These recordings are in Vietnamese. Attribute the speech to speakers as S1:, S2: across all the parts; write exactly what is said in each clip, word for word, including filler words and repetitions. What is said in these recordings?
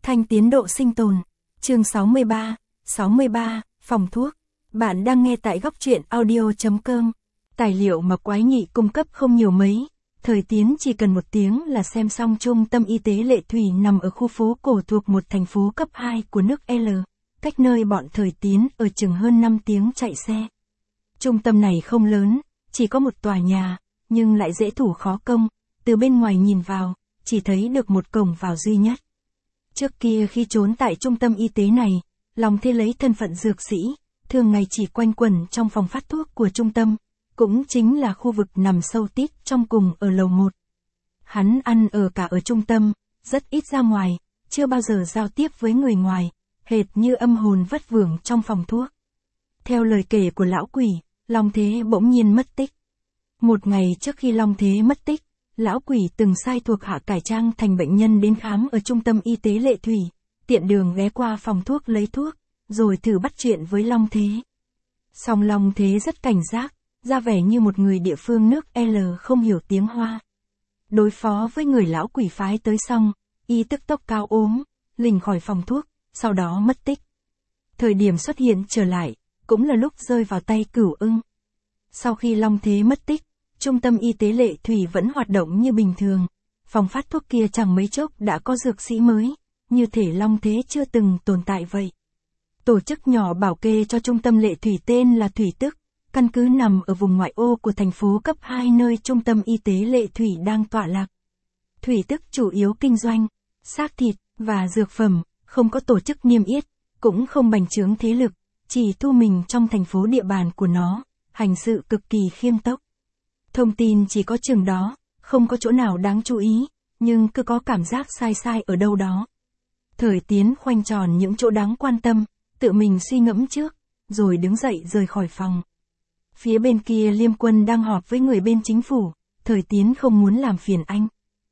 S1: Thanh tiến độ sinh tồn. Chương sáu mươi ba, sáu mươi ba, phòng thuốc. Bạn đang nghe tại góc truyện audio chấm com. Tài liệu mà Quái Nhị cung cấp không nhiều mấy. Thời Tiến chỉ cần một tiếng là xem xong. Trung tâm y tế Lệ Thủy nằm ở khu phố cổ thuộc một thành phố cấp hai của nước L, cách nơi bọn Thời Tiến ở chừng hơn năm tiếng chạy xe. Trung tâm này không lớn, chỉ có một tòa nhà, nhưng lại dễ thủ khó công. Từ bên ngoài nhìn vào, chỉ thấy được một cổng vào duy nhất. Trước kia khi trốn tại trung tâm y tế này, Long Thế lấy thân phận dược sĩ, thường ngày chỉ quanh quẩn trong phòng phát thuốc của trung tâm, cũng chính là khu vực nằm sâu tít trong cùng ở lầu một. Hắn ăn ở cả ở trung tâm, rất ít ra ngoài, chưa bao giờ giao tiếp với người ngoài, hệt như âm hồn vất vưởng trong phòng thuốc. Theo lời kể của lão quỷ, Long Thế bỗng nhiên mất tích. Một ngày trước khi Long Thế mất tích, lão quỷ từng sai thuộc hạ cải trang thành bệnh nhân đến khám ở trung tâm y tế Lệ Thủy, tiện đường ghé qua phòng thuốc lấy thuốc, rồi thử bắt chuyện với Long Thế. Song Long Thế rất cảnh giác, ra vẻ như một người địa phương nước L không hiểu tiếng Hoa. Đối phó với người lão quỷ phái tới xong, y tức tốc cao ốm, lình khỏi phòng thuốc, sau đó mất tích. Thời điểm xuất hiện trở lại, cũng là lúc rơi vào tay Cửu Ưng. Sau khi Long Thế mất tích, trung tâm y tế Lệ Thủy vẫn hoạt động như bình thường. Phòng phát thuốc kia chẳng mấy chốc đã có dược sĩ mới, như thể Long Thế chưa từng tồn tại vậy. Tổ chức nhỏ bảo kê cho trung tâm Lệ Thủy tên là Thủy Tức, căn cứ nằm ở vùng ngoại ô của thành phố cấp hai nơi trung tâm y tế Lệ Thủy đang tọa lạc. Thủy Tức chủ yếu kinh doanh xác thịt và dược phẩm, không có tổ chức niêm yết, cũng không bành trướng thế lực, chỉ thu mình trong thành phố địa bàn của nó, hành sự cực kỳ khiêm tốc. Thông tin chỉ có chừng đó, không có chỗ nào đáng chú ý, nhưng cứ có cảm giác sai sai ở đâu đó. Thời Tiến khoanh tròn những chỗ đáng quan tâm, tự mình suy ngẫm trước, rồi đứng dậy rời khỏi phòng. Phía bên kia Liêm Quân đang họp với người bên chính phủ, Thời Tiến không muốn làm phiền anh.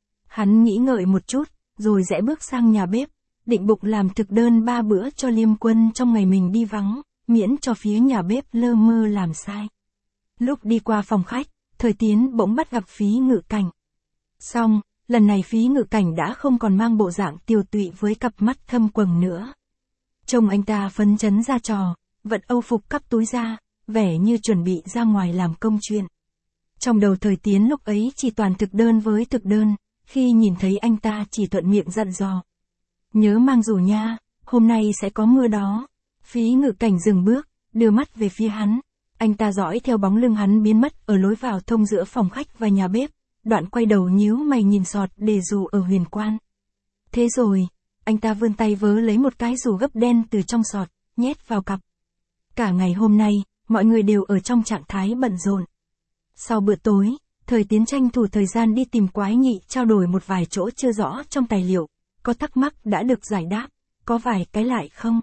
S1: Hắn nghĩ ngợi một chút, rồi rẽ bước sang nhà bếp, định bụng làm thực đơn ba bữa cho Liêm Quân trong ngày mình đi vắng, miễn cho phía nhà bếp lơ mơ làm sai. Lúc đi qua phòng khách, Thời Tiến bỗng bắt gặp Phí Ngự Cảnh. Xong, lần này Phí Ngự Cảnh đã không còn mang bộ dạng tiều tụy với cặp mắt thâm quầng nữa. Trông anh ta phấn chấn ra trò, vận âu phục cắp túi ra, vẻ như chuẩn bị ra ngoài làm công chuyện. Trong đầu Thời Tiến lúc ấy chỉ toàn thực đơn với thực đơn, khi nhìn thấy anh ta chỉ thuận miệng dặn dò. Nhớ mang dù nha, hôm nay sẽ có mưa đó. Phí Ngự Cảnh dừng bước, đưa mắt về phía hắn. Anh ta dõi theo bóng lưng hắn biến mất ở lối vào thông giữa phòng khách và nhà bếp, đoạn quay đầu nhíu mày nhìn sọt để dù ở huyền quan. Thế rồi, anh ta vươn tay vớ lấy một cái dù gấp đen từ trong sọt, nhét vào cặp. Cả ngày hôm nay, mọi người đều ở trong trạng thái bận rộn. Sau bữa tối, Thời Tiến tranh thủ thời gian đi tìm Quái Nhị trao đổi một vài chỗ chưa rõ trong tài liệu, có thắc mắc đã được giải đáp, có vài cái lại không.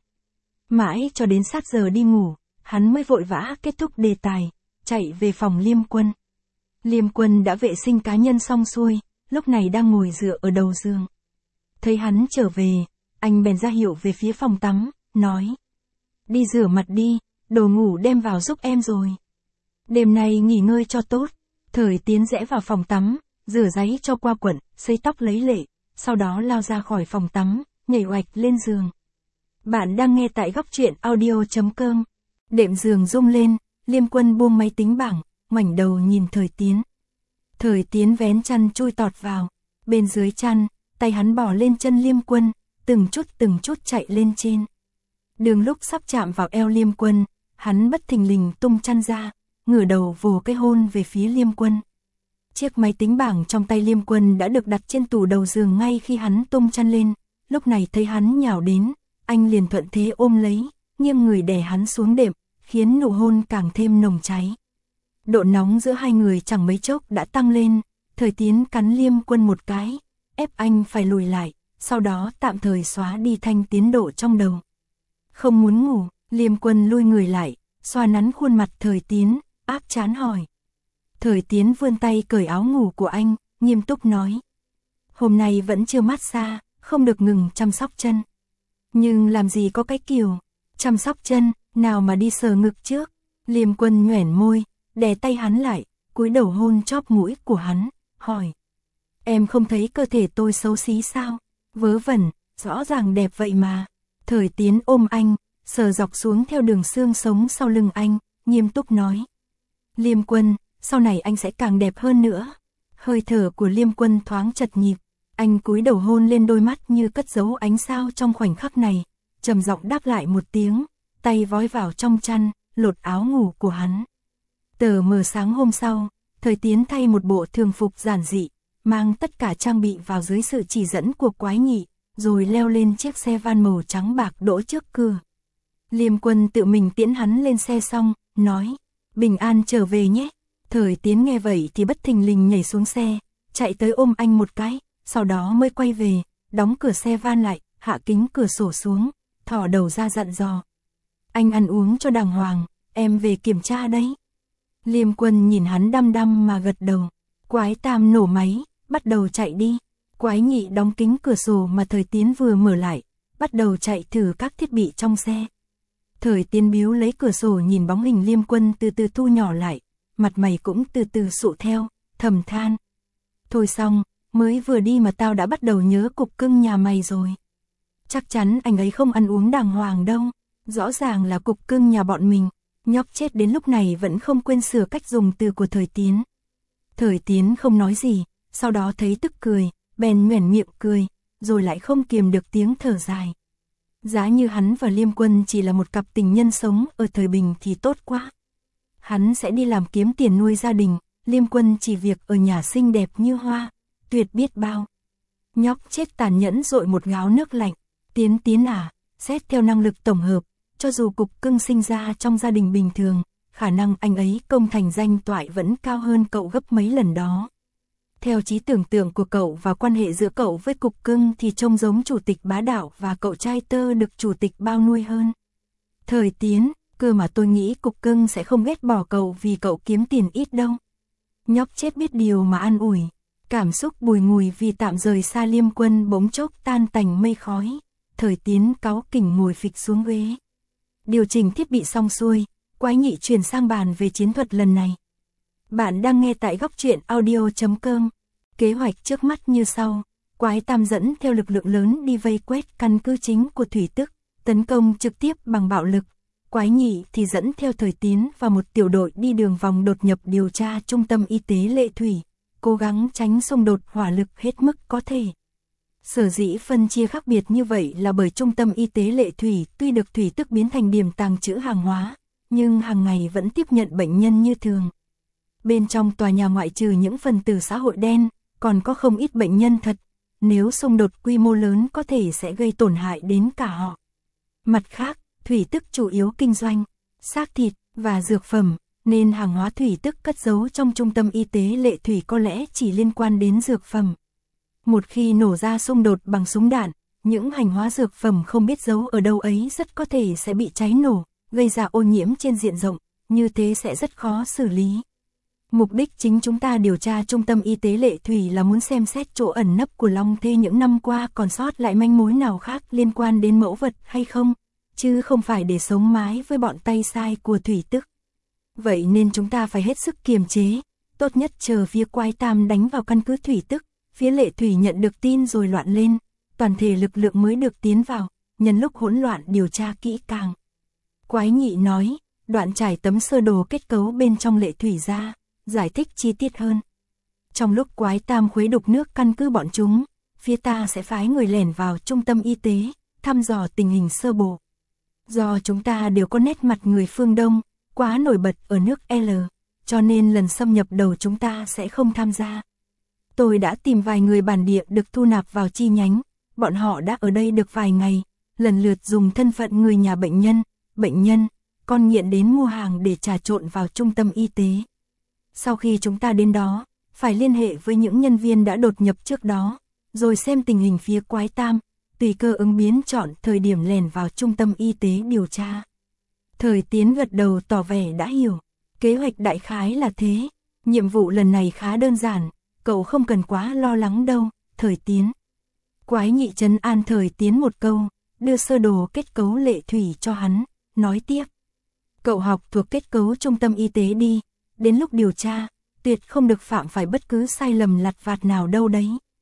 S1: Mãi cho đến sát giờ đi ngủ, hắn mới vội vã kết thúc đề tài, chạy về phòng Liêm Quân. Liêm Quân đã vệ sinh cá nhân xong xuôi, lúc này đang ngồi dựa ở đầu giường. Thấy hắn trở về, anh bèn ra hiệu về phía phòng tắm, nói. Đi rửa mặt đi, đồ ngủ đem vào giúp em rồi. Đêm nay nghỉ ngơi cho tốt. Thời Tiến rẽ vào phòng tắm, rửa ráy cho qua quần, sấy tóc lấy lệ, sau đó lao ra khỏi phòng tắm, nhảy oạch lên giường. Bạn đang nghe tại góc truyện audio chấm com. Đệm giường rung lên, Liêm Quân buông máy tính bảng, ngoảnh đầu nhìn Thời Tiến. Thời Tiến vén chăn chui tọt vào, bên dưới chăn, tay hắn bỏ lên chân Liêm Quân, từng chút từng chút chạy lên trên. Đường lúc sắp chạm vào eo Liêm Quân, hắn bất thình lình tung chăn ra, ngửa đầu vồ cái hôn về phía Liêm Quân. Chiếc máy tính bảng trong tay Liêm Quân đã được đặt trên tủ đầu giường ngay khi hắn tung chăn lên, lúc này thấy hắn nhào đến, anh liền thuận thế ôm lấy, nghiêng người đè hắn xuống đệm, khiến nụ hôn càng thêm nồng cháy. Độ nóng giữa hai người chẳng mấy chốc đã tăng lên, Thời Tiến cắn Liêm Quân một cái, ép anh phải lùi lại, sau đó tạm thời xóa đi thanh tiến độ trong đầu. Không muốn ngủ, Liêm Quân lui người lại, xoa nắn khuôn mặt Thời Tiến, áp chán hỏi. Thời Tiến vươn tay cởi áo ngủ của anh, nghiêm túc nói. Hôm nay vẫn chưa massage, không được ngừng chăm sóc chân. Nhưng làm gì có cái kiểu, chăm sóc chân, nào mà đi sờ ngực trước. Liêm Quân nhoẻn môi, đè tay hắn lại, cúi đầu hôn chóp mũi của hắn, hỏi. Em không thấy cơ thể tôi xấu xí sao? Vớ vẩn, rõ ràng đẹp vậy mà. Thời Tiến ôm anh, sờ dọc xuống theo đường xương sống sau lưng anh, nghiêm túc nói. Liêm Quân, sau này anh sẽ càng đẹp hơn nữa. Hơi thở của Liêm Quân thoáng chật nhịp, anh cúi đầu hôn lên đôi mắt như cất giấu ánh sao trong khoảnh khắc này, trầm giọng đáp lại một tiếng, tay vói vào trong chăn, lột áo ngủ của hắn. Tờ mờ sáng hôm sau, Thời Tiến thay một bộ thường phục giản dị, mang tất cả trang bị vào dưới sự chỉ dẫn của Quái Nhị, rồi leo lên chiếc xe van màu trắng bạc đỗ trước cửa. Liêm Quân tự mình tiễn hắn lên xe xong, nói, bình an trở về nhé. Thời Tiến nghe vậy thì bất thình lình nhảy xuống xe, chạy tới ôm anh một cái, sau đó mới quay về, đóng cửa xe van lại, hạ kính cửa sổ xuống, thò đầu ra dặn dò. Anh ăn uống cho đàng hoàng, em về kiểm tra đấy. Liêm Quân nhìn hắn đăm đăm mà gật đầu. Quái Tam nổ máy, bắt đầu chạy đi. Quái Nhị đóng kính cửa sổ mà Thời Tiến vừa mở lại, bắt đầu chạy thử các thiết bị trong xe. Thời Tiến biếu lấy cửa sổ nhìn bóng hình Liêm Quân từ từ thu nhỏ lại, mặt mày cũng từ từ sụ theo, thầm than. Thôi xong, mới vừa đi mà tao đã bắt đầu nhớ cục cưng nhà mày rồi. Chắc chắn anh ấy không ăn uống đàng hoàng đâu, rõ ràng là cục cưng nhà bọn mình. Nhóc chết đến lúc này vẫn không quên sửa cách dùng từ của Thời Tiến. Thời Tiến không nói gì, sau đó thấy tức cười, bèn nhoẻn miệng cười, rồi lại không kiềm được tiếng thở dài. Giá như hắn và Liêm Quân chỉ là một cặp tình nhân sống ở thời bình thì tốt quá. Hắn sẽ đi làm kiếm tiền nuôi gia đình, Liêm Quân chỉ việc ở nhà xinh đẹp như hoa, tuyệt biết bao. Nhóc chết tàn nhẫn dội một gáo nước lạnh. Tiến Tiến à, xét theo năng lực tổng hợp, cho dù cục cưng sinh ra trong gia đình bình thường, khả năng anh ấy công thành danh toại vẫn cao hơn cậu gấp mấy lần đó. Theo trí tưởng tượng của cậu và quan hệ giữa cậu với cục cưng thì trông giống chủ tịch bá đạo và cậu trai tơ được chủ tịch bao nuôi hơn. Thời Tiến, cơ mà tôi nghĩ cục cưng sẽ không ghét bỏ cậu vì cậu kiếm tiền ít đâu. Nhóc chết biết điều mà an ủi. Cảm xúc bùi ngùi vì tạm rời xa Liêm Quân bỗng chốc tan tành mây khói. Thời Tiến cáu kỉnh ngồi phịch xuống ghế. Điều chỉnh thiết bị xong xuôi, Quái Nhị chuyển sang bàn về chiến thuật lần này. Bạn đang nghe tại góc truyện audio chấm com. Kế hoạch trước mắt như sau. Quái Tam dẫn theo lực lượng lớn đi vây quét căn cứ chính của Thủy Tức, tấn công trực tiếp bằng bạo lực. Quái Nhị thì dẫn theo Thời Tiến và một tiểu đội đi đường vòng đột nhập điều tra trung tâm y tế Lệ Thủy, cố gắng tránh xung đột hỏa lực hết mức có thể. Sở dĩ phân chia khác biệt như vậy là bởi trung tâm y tế Lệ Thủy tuy được Thủy Tức biến thành điểm tàng trữ hàng hóa, nhưng hàng ngày vẫn tiếp nhận bệnh nhân như thường. Bên trong tòa nhà ngoại trừ những phần tử xã hội đen, còn có không ít bệnh nhân thật, nếu xung đột quy mô lớn có thể sẽ gây tổn hại đến cả họ. Mặt khác, Thủy Tức chủ yếu kinh doanh xác thịt và dược phẩm, nên hàng hóa Thủy Tức cất giấu trong trung tâm y tế Lệ Thủy có lẽ chỉ liên quan đến dược phẩm. Một khi nổ ra xung đột bằng súng đạn, những hành hóa dược phẩm không biết giấu ở đâu ấy rất có thể sẽ bị cháy nổ, gây ra ô nhiễm trên diện rộng, như thế sẽ rất khó xử lý. Mục đích chính chúng ta điều tra trung tâm y tế Lệ Thủy là muốn xem xét chỗ ẩn nấp của Long Thê những năm qua còn sót lại manh mối nào khác liên quan đến mẫu vật hay không, chứ không phải để sống mái với bọn tay sai của Thủy Tức. Vậy nên chúng ta phải hết sức kiềm chế, tốt nhất chờ phía Quái Tam đánh vào căn cứ Thủy Tức, phía Lệ Thủy nhận được tin rồi loạn lên, toàn thể lực lượng mới được tiến vào, nhân lúc hỗn loạn điều tra kỹ càng. Quái Nhị nói, đoạn trải tấm sơ đồ kết cấu bên trong Lệ Thủy ra, giải thích chi tiết hơn. Trong lúc Quái Tam khuấy đục nước căn cứ bọn chúng, phía ta sẽ phái người lẻn vào trung tâm y tế, thăm dò tình hình sơ bộ. Do chúng ta đều có nét mặt người phương Đông, quá nổi bật ở nước L, cho nên lần xâm nhập đầu chúng ta sẽ không tham gia. Tôi đã tìm vài người bản địa được thu nạp vào chi nhánh, bọn họ đã ở đây được vài ngày, lần lượt dùng thân phận người nhà bệnh nhân, bệnh nhân, con nghiện đến mua hàng để trà trộn vào trung tâm y tế. Sau khi chúng ta đến đó, phải liên hệ với những nhân viên đã đột nhập trước đó, rồi xem tình hình phía Quái Tam, tùy cơ ứng biến chọn thời điểm lèn vào trung tâm y tế điều tra. Thời Tiến gật đầu tỏ vẻ đã hiểu, kế hoạch đại khái là thế, nhiệm vụ lần này khá đơn giản, cậu không cần quá lo lắng đâu, Thời Tiến. Quái Nhị trấn an Thời Tiến một câu, đưa sơ đồ kết cấu Lệ Thủy cho hắn, nói tiếp. Cậu học thuộc kết cấu trung tâm y tế đi, đến lúc điều tra, tuyệt không được phạm phải bất cứ sai lầm lặt vặt nào đâu đấy.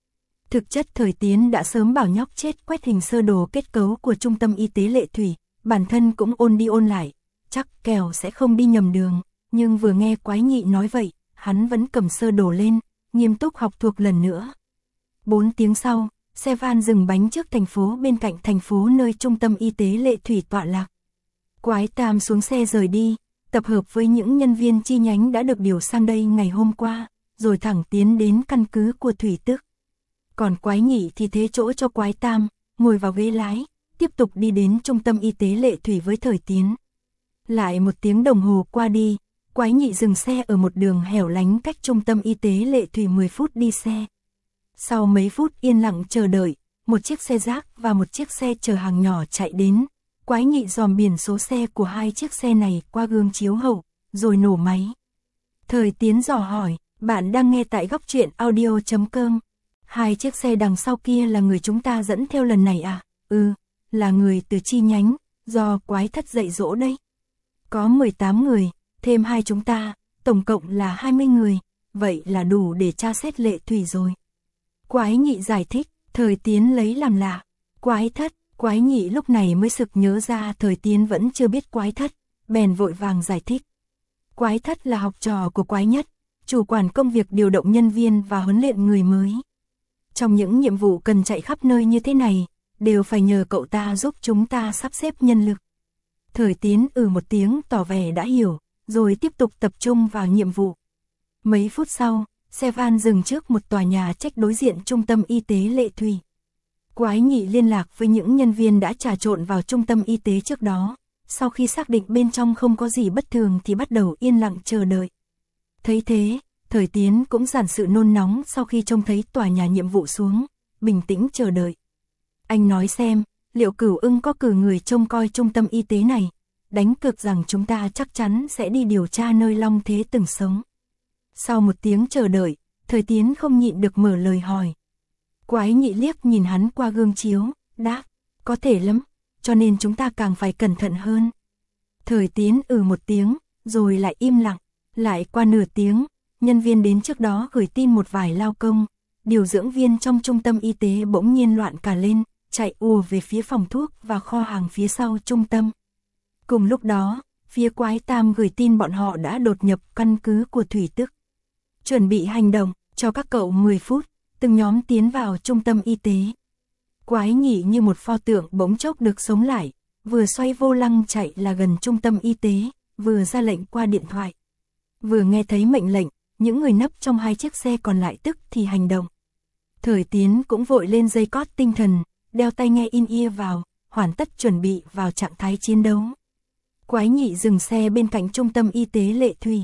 S1: Thực chất Thời Tiến đã sớm bảo nhóc chết quét hình sơ đồ kết cấu của trung tâm y tế Lệ Thủy, bản thân cũng ôn đi ôn lại, chắc kẻo sẽ không đi nhầm đường, nhưng vừa nghe Quái Nhị nói vậy, hắn vẫn cầm sơ đồ lên, nghiêm túc học thuộc lần nữa. Bốn tiếng sau, xe van dừng bánh trước thành phố bên cạnh thành phố nơi trung tâm y tế Lệ Thủy tọa lạc. Quái Tam xuống xe rời đi, tập hợp với những nhân viên chi nhánh đã được điều sang đây ngày hôm qua, rồi thẳng tiến đến căn cứ của Thủy Tức. Còn Quái Nhị thì thế chỗ cho Quái Tam, ngồi vào ghế lái, tiếp tục đi đến trung tâm y tế Lệ Thủy với Thời Tiến. Lại một tiếng đồng hồ qua đi, Quái Nhị dừng xe ở một đường hẻo lánh cách trung tâm y tế Lệ Thủy mười phút đi xe. Sau mấy phút yên lặng chờ đợi, một chiếc xe rác và một chiếc xe chở hàng nhỏ chạy đến. Quái Nhị dòm biển số xe của hai chiếc xe này qua gương chiếu hậu, rồi nổ máy. Thời Tiến dò hỏi, bạn đang nghe tại góc truyện audio chấm com. Hai chiếc xe đằng sau kia là người chúng ta dẫn theo lần này à? Ừ, là người từ chi nhánh, do Quái Thất dạy dỗ đấy. Có mười tám người, thêm hai chúng ta, tổng cộng là hai mươi người, vậy là đủ để tra xét Lệ Thủy rồi. Quái Nhị giải thích, Thời Tiến lấy làm lạ. Quái Thất, Quái Nhị lúc này mới sực nhớ ra Thời Tiến vẫn chưa biết Quái Thất, bèn vội vàng giải thích. Quái Thất là học trò của Quái Nhất, chủ quản công việc điều động nhân viên và huấn luyện người mới. Trong những nhiệm vụ cần chạy khắp nơi như thế này, đều phải nhờ cậu ta giúp chúng ta sắp xếp nhân lực. Thời Tiến ừ một tiếng tỏ vẻ đã hiểu, rồi tiếp tục tập trung vào nhiệm vụ. Mấy phút sau, xe van dừng trước một tòa nhà trách đối diện trung tâm y tế Lệ Thủy. Quái Nhị liên lạc với những nhân viên đã trà trộn vào trung tâm y tế trước đó, sau khi xác định bên trong không có gì bất thường thì bắt đầu yên lặng chờ đợi. Thấy thế, Thời Tiến cũng giảm sự nôn nóng sau khi trông thấy tòa nhà nhiệm vụ xuống, bình tĩnh chờ đợi. Anh nói xem, liệu Cửu Ưng có cử người trông coi trung tâm y tế này, đánh cược rằng chúng ta chắc chắn sẽ đi điều tra nơi Long Thế từng sống. Sau một tiếng chờ đợi, Thời Tiến không nhịn được mở lời hỏi. Quái Nhị liếc nhìn hắn qua gương chiếu, đáp, có thể lắm, cho nên chúng ta càng phải cẩn thận hơn. Thời Tiến ừ một tiếng, rồi lại im lặng, lại qua nửa tiếng, nhân viên đến trước đó gửi tin một vài lao công, điều dưỡng viên trong trung tâm y tế bỗng nhiên loạn cả lên, chạy ùa về phía phòng thuốc và kho hàng phía sau trung tâm. Cùng lúc đó, phía Quái Tam gửi tin bọn họ đã đột nhập căn cứ của Thủy Tức. Chuẩn bị hành động, cho các cậu mười phút, từng nhóm tiến vào trung tâm y tế. Quái Nhị như một pho tượng bỗng chốc được sống lại, vừa xoay vô lăng chạy là gần trung tâm y tế, vừa ra lệnh qua điện thoại. Vừa nghe thấy mệnh lệnh, những người nấp trong hai chiếc xe còn lại tức thì hành động. Thời Tiến cũng vội lên dây cót tinh thần, đeo tai nghe in ear vào, hoàn tất chuẩn bị vào trạng thái chiến đấu. Quái Nhị dừng xe bên cạnh trung tâm y tế Lệ Thủy.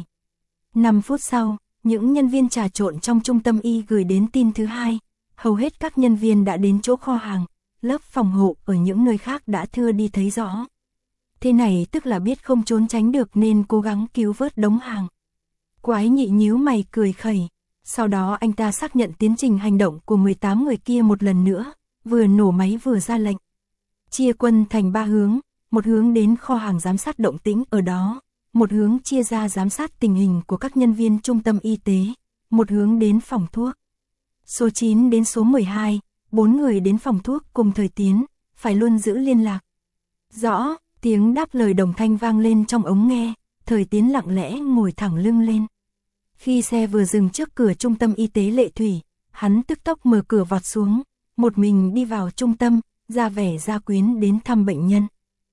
S1: năm phút sau, những nhân viên trà trộn trong trung tâm y gửi đến tin thứ hai, hầu hết các nhân viên đã đến chỗ kho hàng, lớp phòng hộ ở những nơi khác đã thưa đi thấy rõ. Thế này tức là biết không trốn tránh được nên cố gắng cứu vớt đống hàng. Quái Nhị nhíu mày cười khẩy, sau đó anh ta xác nhận tiến trình hành động của mười tám người kia một lần nữa, vừa nổ máy vừa ra lệnh. Chia quân thành ba hướng, một hướng đến kho hàng giám sát động tĩnh ở đó, một hướng chia ra giám sát tình hình của các nhân viên trung tâm y tế, một hướng đến phòng thuốc. Số chín đến số mười hai, bốn người đến phòng thuốc cùng Thời Tiến, phải luôn giữ liên lạc. Rõ, tiếng đáp lời đồng thanh vang lên trong ống nghe, Thời Tiến lặng lẽ ngồi thẳng lưng lên. Khi xe vừa dừng trước cửa trung tâm y tế Lệ Thủy, hắn tức tốc mở cửa vọt xuống, một mình đi vào trung tâm, ra vẻ gia quyến đến thăm bệnh nhân.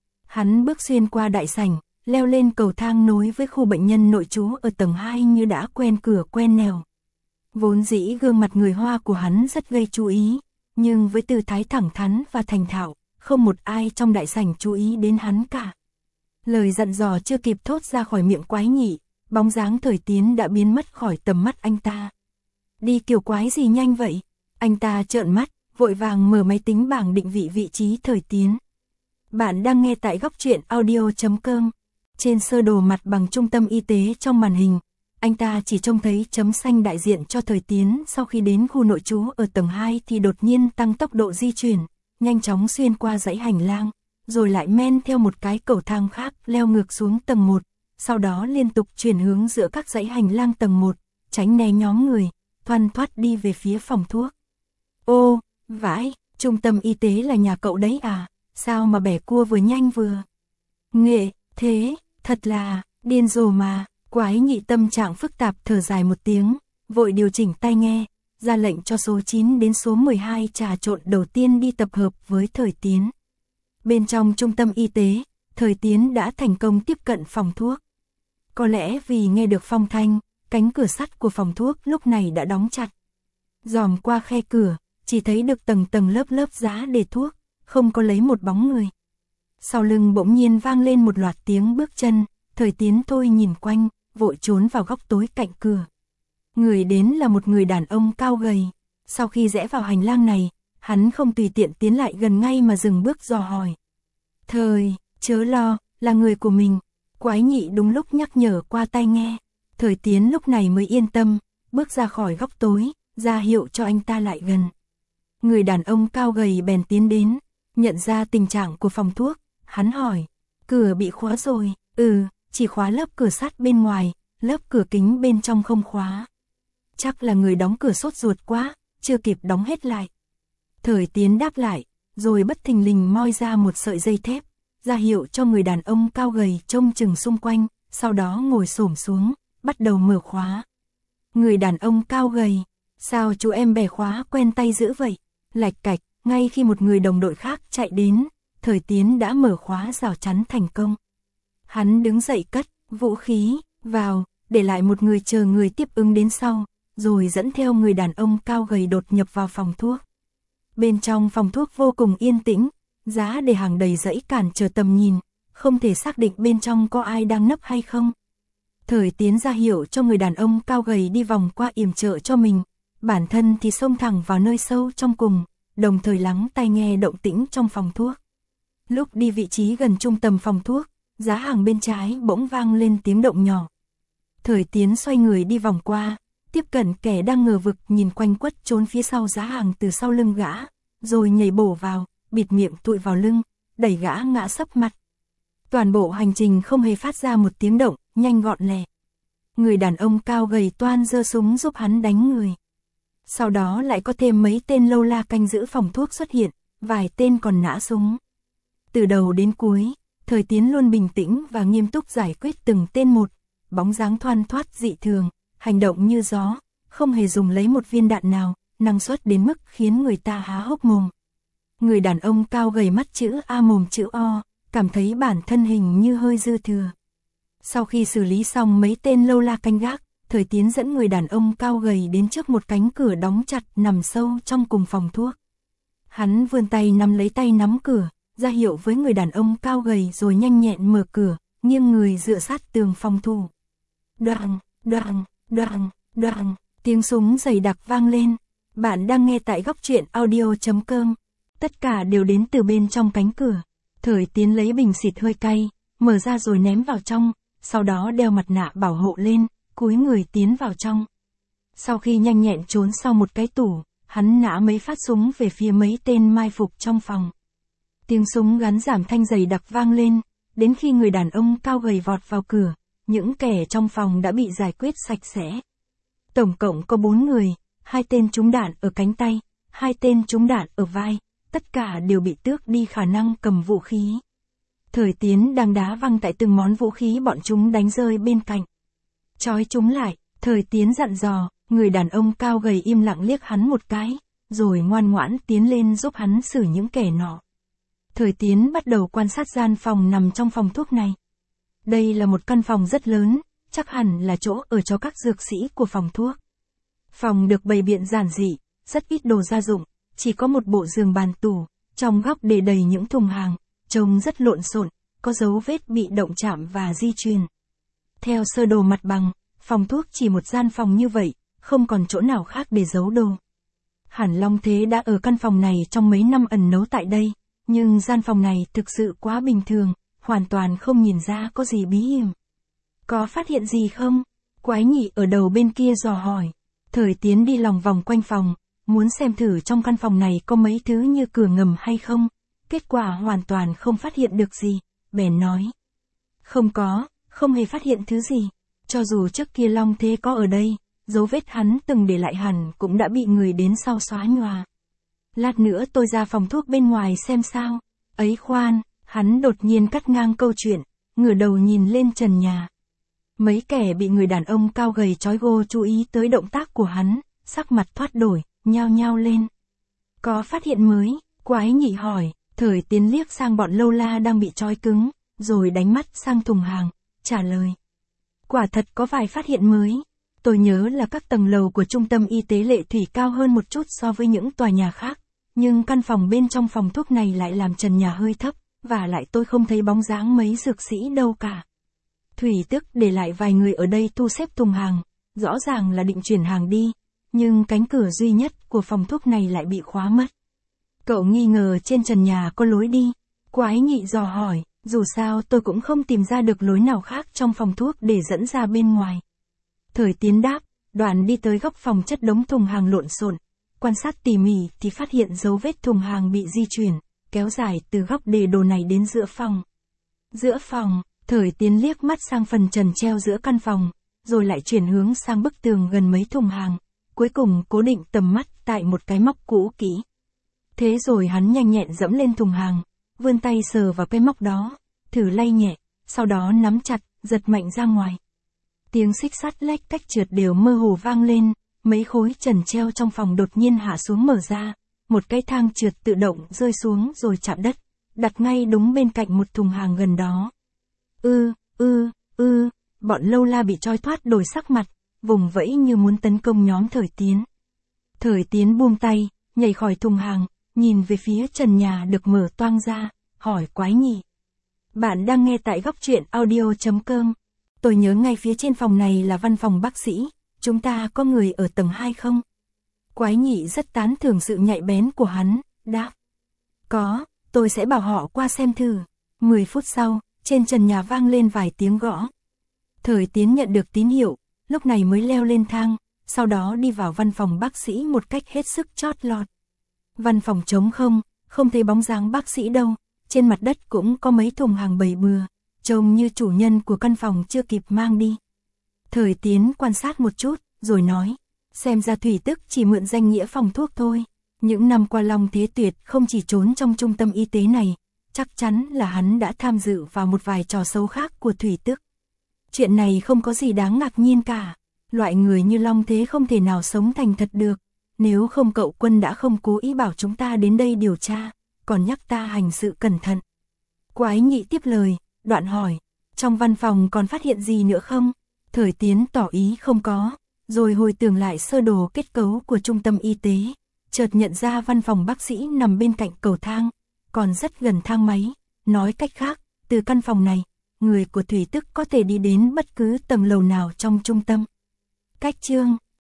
S1: Hắn bước xuyên qua đại sảnh, leo lên cầu thang nối với khu bệnh nhân nội trú ở tầng hai như đã quen cửa quen nẻo. Vốn dĩ gương mặt người Hoa của hắn rất gây chú ý, nhưng với tư thái thẳng thắn và thành thạo, không một ai trong đại sảnh chú ý đến hắn cả. Lời dặn dò chưa kịp thốt ra khỏi miệng Quái Nhị, bóng dáng Thời Tiến đã biến mất khỏi tầm mắt anh ta. Đi kiểu quái gì nhanh vậy? Anh ta trợn mắt, vội vàng mở máy tính bảng định vị vị trí Thời Tiến. Bạn đang nghe tại góc truyện audio chấm com. Trên sơ đồ mặt bằng trung tâm y tế trong màn hình, anh ta chỉ trông thấy chấm xanh đại diện cho Thời Tiến sau khi đến khu nội trú ở tầng hai thì đột nhiên tăng tốc độ di chuyển, nhanh chóng xuyên qua dãy hành lang, rồi lại men theo một cái cầu thang khác leo ngược xuống tầng một, sau đó liên tục chuyển hướng giữa các dãy hành lang tầng một, tránh né nhóm người, thoăn thoắt đi về phía phòng thuốc. Ô, vãi, trung tâm y tế là nhà cậu đấy à, sao mà bẻ cua vừa nhanh vừa. Nghệ, thế, thật là, điên rồ mà, Quái Nhị tâm trạng phức tạp thở dài một tiếng, vội điều chỉnh tai nghe, ra lệnh cho số chín đến số mười hai trà trộn đầu tiên đi tập hợp với Thời Tiến. Bên trong trung tâm y tế, Thời Tiến đã thành công tiếp cận phòng thuốc. Có lẽ vì nghe được phong thanh, cánh cửa sắt của phòng thuốc lúc này đã đóng chặt. Dòm qua khe cửa, chỉ thấy được tầng tầng lớp lớp giá để thuốc, không có lấy một bóng người. Sau lưng bỗng nhiên vang lên một loạt tiếng bước chân, Thời Tiến thôi nhìn quanh, vội trốn vào góc tối cạnh cửa. Người đến là một người đàn ông cao gầy. Sau khi rẽ vào hành lang này, hắn không tùy tiện tiến lại gần ngay mà dừng bước dò hỏi. Thời, chớ lo, là người của mình. Quái Nhị đúng lúc nhắc nhở qua tai nghe. Thời Tiến lúc này mới yên tâm, bước ra khỏi góc tối, ra hiệu cho anh ta lại gần. Người đàn ông cao gầy bèn tiến đến, nhận ra tình trạng của phòng thuốc, hắn hỏi. Cửa bị khóa rồi, ừ, chỉ khóa lớp cửa sắt bên ngoài, lớp cửa kính bên trong không khóa. Chắc là người đóng cửa sốt ruột quá, chưa kịp đóng hết lại. Thời Tiến đáp lại, rồi bất thình lình moi ra một sợi dây thép, ra hiệu cho người đàn ông cao gầy trông chừng xung quanh, sau đó ngồi xổm xuống, bắt đầu mở khóa. Người đàn ông cao gầy, sao chú em bẻ khóa quen tay dữ vậy? Lạch cạch, ngay khi một người đồng đội khác chạy đến, Thời Tiến đã mở khóa rào chắn thành công. Hắn đứng dậy cất vũ khí vào, để lại một người chờ người tiếp ứng đến sau, rồi dẫn theo người đàn ông cao gầy đột nhập vào phòng thuốc. Bên trong phòng thuốc vô cùng yên tĩnh, giá để hàng đầy dãy cản trở tầm nhìn, không thể xác định bên trong có ai đang nấp hay không. Thời Tiến ra hiệu cho người đàn ông cao gầy đi vòng qua yểm trợ cho mình, bản thân thì xông thẳng vào nơi sâu trong cùng, đồng thời lắng tai nghe động tĩnh trong phòng thuốc. Lúc đi vị trí gần trung tâm phòng thuốc, giá hàng bên trái bỗng vang lên tiếng động nhỏ. Thời Tiến xoay người đi vòng qua, tiếp cận kẻ đang ngờ vực nhìn quanh quất trốn phía sau giá hàng từ sau lưng gã, rồi nhảy bổ vào, bịt miệng tụi vào lưng, đẩy gã ngã sấp mặt. Toàn bộ hành trình không hề phát ra một tiếng động, nhanh gọn lẹ. Người đàn ông cao gầy toan giơ súng giúp hắn đánh người. Sau đó lại có thêm mấy tên lâu la canh giữ phòng thuốc xuất hiện, vài tên còn nã súng. Từ đầu đến cuối, Thời Tiến luôn bình tĩnh và nghiêm túc giải quyết từng tên một, bóng dáng thoăn thoắt dị thường, hành động như gió, không hề dùng lấy một viên đạn nào, năng suất đến mức khiến người ta há hốc mồm. Người đàn ông cao gầy mắt chữ A mồm chữ O, cảm thấy bản thân hình như hơi dư thừa. Sau khi xử lý xong mấy tên lâu la canh gác, Thời Tiến dẫn người đàn ông cao gầy đến trước một cánh cửa đóng chặt nằm sâu trong cùng phòng thuốc. Hắn vươn tay nắm lấy tay nắm cửa, ra hiệu với người đàn ông cao gầy rồi nhanh nhẹn mở cửa, nghiêng người dựa sát tường phòng thủ. Đoàng, đoàng, đoàng, đoàng, tiếng súng dày đặc vang lên. Bạn đang nghe tại góc truyện audio chấm com. Tất cả đều đến từ bên trong cánh cửa. Thời Tiến lấy bình xịt hơi cay, mở ra rồi ném vào trong, sau đó đeo mặt nạ bảo hộ lên, cúi người tiến vào trong. Sau khi nhanh nhẹn trốn sau một cái tủ, hắn nã mấy phát súng về phía mấy tên mai phục trong phòng. Tiếng súng gắn giảm thanh dày đặc vang lên, đến khi người đàn ông cao gầy vọt vào cửa, những kẻ trong phòng đã bị giải quyết sạch sẽ. Tổng cộng có bốn người, hai tên trúng đạn ở cánh tay, hai tên trúng đạn ở vai, tất cả đều bị tước đi khả năng cầm vũ khí. Thời Tiến đang đá văng tại từng món vũ khí bọn chúng đánh rơi bên cạnh. Trói chúng lại, Thời Tiến dặn dò, người đàn ông cao gầy im lặng liếc hắn một cái, rồi ngoan ngoãn tiến lên giúp hắn xử những kẻ nọ. Thời Tiến bắt đầu quan sát gian phòng nằm trong phòng thuốc này. Đây là một căn phòng rất lớn, chắc hẳn là chỗ ở cho các dược sĩ của phòng thuốc. Phòng được bày biện giản dị, rất ít đồ gia dụng, chỉ có một bộ giường bàn tủ, trong góc để đầy những thùng hàng, trông rất lộn xộn, có dấu vết bị động chạm và di truyền. Theo sơ đồ mặt bằng, phòng thuốc chỉ một gian phòng như vậy, không còn chỗ nào khác để giấu đồ. Hẳn Long Thế đã ở căn phòng này trong mấy năm ẩn náu tại đây, nhưng gian phòng này thực sự quá bình thường, hoàn toàn không nhìn ra có gì bí hiểm. Có phát hiện gì không? Quái Nhị ở đầu bên kia dò hỏi. Thời Tiến đi lòng vòng quanh phòng, muốn xem thử trong căn phòng này có mấy thứ như cửa ngầm hay không. Kết quả hoàn toàn không phát hiện được gì, bèn nói. Không có, không hề phát hiện thứ gì. Cho dù trước kia Long Thế có ở đây, dấu vết hắn từng để lại hẳn cũng đã bị người đến sau xóa nhòa. Lát nữa tôi ra phòng thuốc bên ngoài xem sao. Ấy khoan, hắn đột nhiên cắt ngang câu chuyện, ngửa đầu nhìn lên trần nhà. Mấy kẻ bị người đàn ông cao gầy trói gô chú ý tới động tác của hắn, sắc mặt thoát đổi, nhao nhao lên. Có phát hiện mới, Quái Nhị hỏi, Thời Tiến liếc sang bọn lâu la đang bị trói cứng, rồi đánh mắt sang thùng hàng, trả lời. Quả thật có vài phát hiện mới. Tôi nhớ là các tầng lầu của trung tâm y tế Lệ Thủy cao hơn một chút so với những tòa nhà khác, nhưng căn phòng bên trong phòng thuốc này lại làm trần nhà hơi thấp, và lại tôi không thấy bóng dáng mấy dược sĩ đâu cả. Thủy Tức để lại vài người ở đây thu xếp thùng hàng, rõ ràng là định chuyển hàng đi, nhưng cánh cửa duy nhất của phòng thuốc này lại bị khóa mất. Cậu nghi ngờ trên trần nhà có lối đi. Quái Nhị dò hỏi, dù sao tôi cũng không tìm ra được lối nào khác trong phòng thuốc để dẫn ra bên ngoài. Thời Tiến đáp, đoạn đi tới góc phòng chất đống thùng hàng lộn xộn, quan sát tỉ mỉ thì phát hiện dấu vết thùng hàng bị di chuyển, kéo dài từ góc để đồ này đến giữa phòng. Giữa phòng, Thời Tiến liếc mắt sang phần trần treo giữa căn phòng, rồi lại chuyển hướng sang bức tường gần mấy thùng hàng, cuối cùng cố định tầm mắt tại một cái móc cũ kỹ. Thế rồi hắn nhanh nhẹn dẫm lên thùng hàng, vươn tay sờ vào cái móc đó, thử lay nhẹ, sau đó nắm chặt, giật mạnh ra ngoài. Tiếng xích sắt lách cách trượt đều mơ hồ vang lên, mấy khối trần treo trong phòng đột nhiên hạ xuống mở ra, một cái thang trượt tự động rơi xuống rồi chạm đất, đặt ngay đúng bên cạnh một thùng hàng gần đó. Ư, ư, ư, bọn lâu la bị trói thoát đổi sắc mặt, vùng vẫy như muốn tấn công nhóm Thời Tiến. Thời Tiến buông tay, nhảy khỏi thùng hàng, nhìn về phía trần nhà được mở toang ra, hỏi Quái Nhị. Bạn đang nghe tại góc truyện audio chấm com. Tôi nhớ ngay phía trên phòng này là văn phòng bác sĩ, chúng ta có người ở tầng hai không? Quái Nhị rất tán thưởng sự nhạy bén của hắn, đáp. Có, tôi sẽ bảo họ qua xem thử. Mười phút sau, trên trần nhà vang lên vài tiếng gõ. Thời Tiến nhận được tín hiệu, lúc này mới leo lên thang, sau đó đi vào văn phòng bác sĩ một cách hết sức chót lọt. Văn phòng trống không, không thấy bóng dáng bác sĩ đâu, trên mặt đất cũng có mấy thùng hàng bày bừa, trông như chủ nhân của căn phòng chưa kịp mang đi. Thời Tiến quan sát một chút, rồi nói, xem ra Thủy Tức chỉ mượn danh nghĩa phòng thuốc thôi. Những năm qua Long Thế Tuyệt không chỉ trốn trong trung tâm y tế này, chắc chắn là hắn đã tham dự vào một vài trò xấu khác của Thủy Tức. Chuyện này không có gì đáng ngạc nhiên cả, loại người như Long Thế không thể nào sống thành thật được, nếu không cậu Quân đã không cố ý bảo chúng ta đến đây điều tra, còn nhắc ta hành sự cẩn thận. Quái Nhị tiếp lời, đoạn hỏi, trong văn phòng còn phát hiện gì nữa không? Thời Tiến tỏ ý không có, rồi hồi tưởng lại sơ đồ kết cấu của trung tâm y tế, chợt nhận ra văn phòng bác sĩ nằm bên cạnh cầu thang, còn rất gần thang máy, nói cách khác, từ căn phòng này, người của Thủy Tức có thể đi đến bất cứ tầng lầu nào trong trung tâm. Cách chương